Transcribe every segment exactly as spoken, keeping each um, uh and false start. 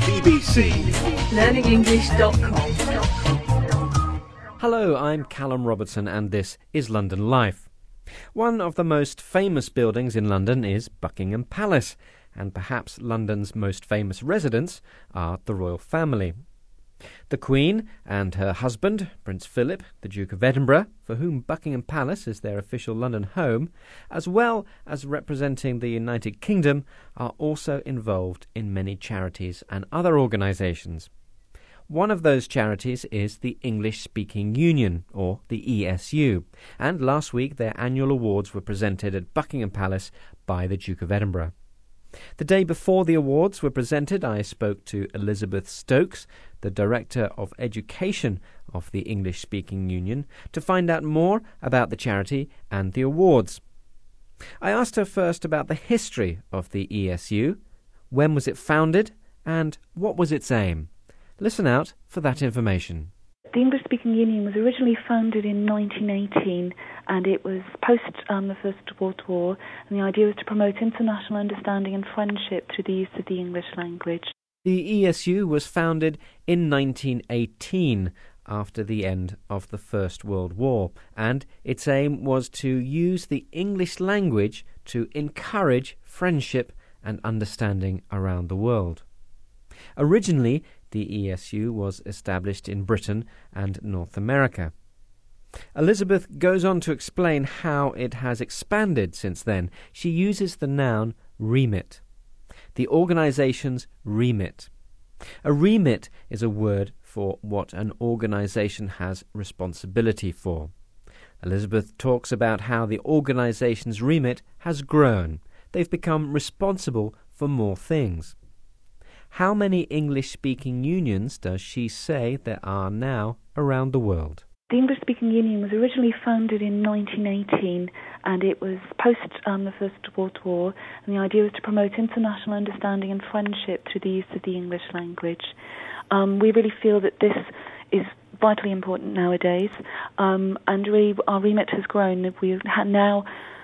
B B C learning english dot com. Hello, I'm Callum Robertson and this is London Life. One of the most famous buildings in London is Buckingham Palace, and perhaps London's most famous residents are the royal family. The Queen and her husband, Prince Philip, the Duke of Edinburgh, for whom Buckingham Palace is their official London home, as well as representing the United Kingdom, are also involved in many charities and other organisations. One of those charities is the English Speaking Union, or the E S U, and last week their annual awards were presented at Buckingham Palace by the Duke of Edinburgh. The day before the awards were presented, I spoke to Elizabeth Stokes, the Director of Education of the English Speaking Union, to find out more about the charity and the awards. I asked her first about the history of the E S U, when was it founded, and what was its aim. Listen out for that information. The English Speaking Union was originally founded in nineteen eighteen, and it was post um, the First World War, and the idea was to promote international understanding and friendship through the use of the English language. The E S U was founded in nineteen eighteen, after the end of the First World War, and its aim was to use the English language to encourage friendship and understanding around the world. Originally, the E S U was established in Britain and North America. Elizabeth goes on to explain how it has expanded since then. She uses the noun remit. The organisation's remit. A remit is a word for what an organisation has responsibility for. Elizabeth talks about how the organisation's remit has grown. They've become responsible for more things. How many English-speaking unions does she say there are now around the world? The English Speaking Union was originally founded in nineteen eighteen, and it was post um, the First World War, and the idea was to promote international understanding and friendship through the use of the English language. Um, we really feel that this is vitally important nowadays, um, and really our remit has grown. We now,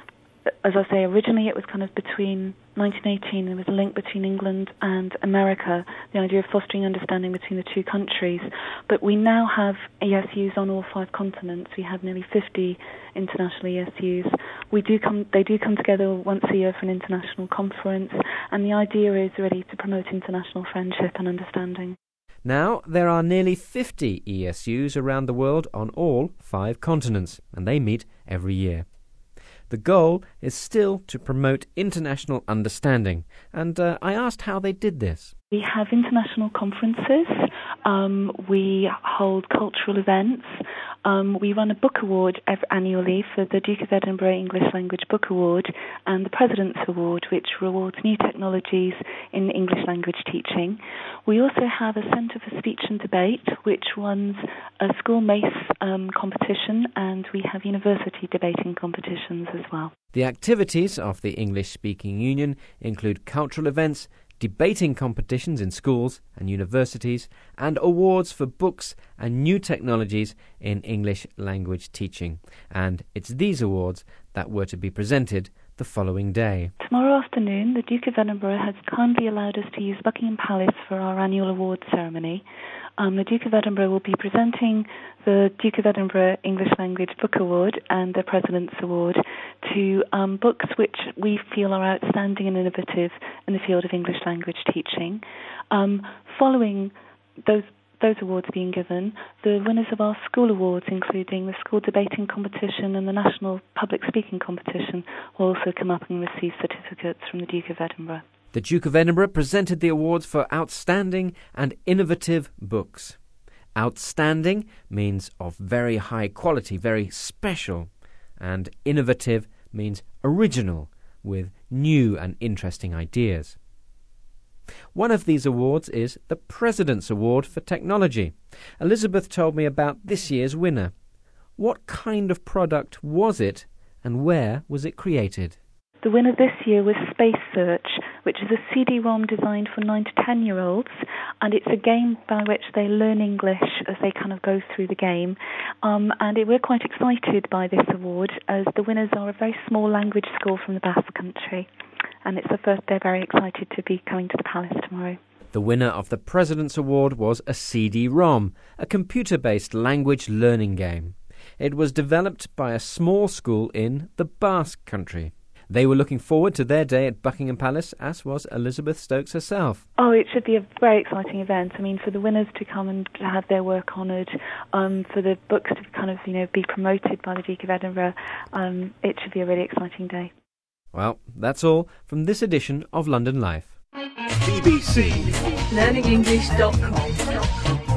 as I say, originally it was kind of between nineteen eighteen, there was a link between England and America, the idea of fostering understanding between the two countries. But we now have E S Us on all five continents. We have nearly fifty international E S Us. We do come, they do come together once a year for an international conference, and the idea is really to promote international friendship and understanding. Now, there are nearly fifty E S Us around the world on all five continents, and they meet every year. The goal is still to promote international understanding, and uh, I asked how they did this. We have international conferences, um, we hold cultural events, um, we run a book award every, annually for the Duke of Edinburgh English Language Book Award and the President's Award, which rewards new technologies in English language teaching. We also have a Centre for Speech and Debate, which runs a school mace um, competition, and we have university debating competitions as well. The activities of the English Speaking Union include cultural events, debating competitions in schools and universities, and awards for books and new technologies in English language teaching. And it's these awards that were to be presented the following day. Tomorrow afternoon, the Duke of Edinburgh has kindly allowed us to use Buckingham Palace for our annual awards ceremony. Um, the Duke of Edinburgh will be presenting the Duke of Edinburgh English Language Book Award and the President's Award to um, books which we feel are outstanding and innovative in the field of English language teaching. Um, following those those awards being given, the winners of our school awards, including the school debating competition and the national public speaking competition, will also come up and receive certificates from the Duke of Edinburgh. The Duke of Edinburgh presented the awards for outstanding and innovative books. Outstanding means of very high quality, very special, and innovative means original, with new and interesting ideas. One of these awards is the President's Award for Technology. Elizabeth told me about this year's winner. What kind of product was it, and where was it created? The winner this year was Space Search, which is a C D ROM designed for nine to ten-year-olds, and it's a game by which they learn English as they kind of go through the game. Um, and it, we're quite excited by this award, as the winners are a very small language school from the Basque Country, and it's the first they're very excited to be coming to the Palace tomorrow. The winner of the President's Award was a C D ROM, a computer-based language learning game. It was developed by a small school in the Basque Country. They were looking forward to their day at Buckingham Palace, as was Elizabeth Stokes herself. Oh, it should be a very exciting event. I mean, for the winners to come and to have their work honoured, um, for the books to kind of, you know, be promoted by the Duke of Edinburgh, um, it should be a really exciting day. Well, that's all from this edition of London Life. B B C Learning English dot com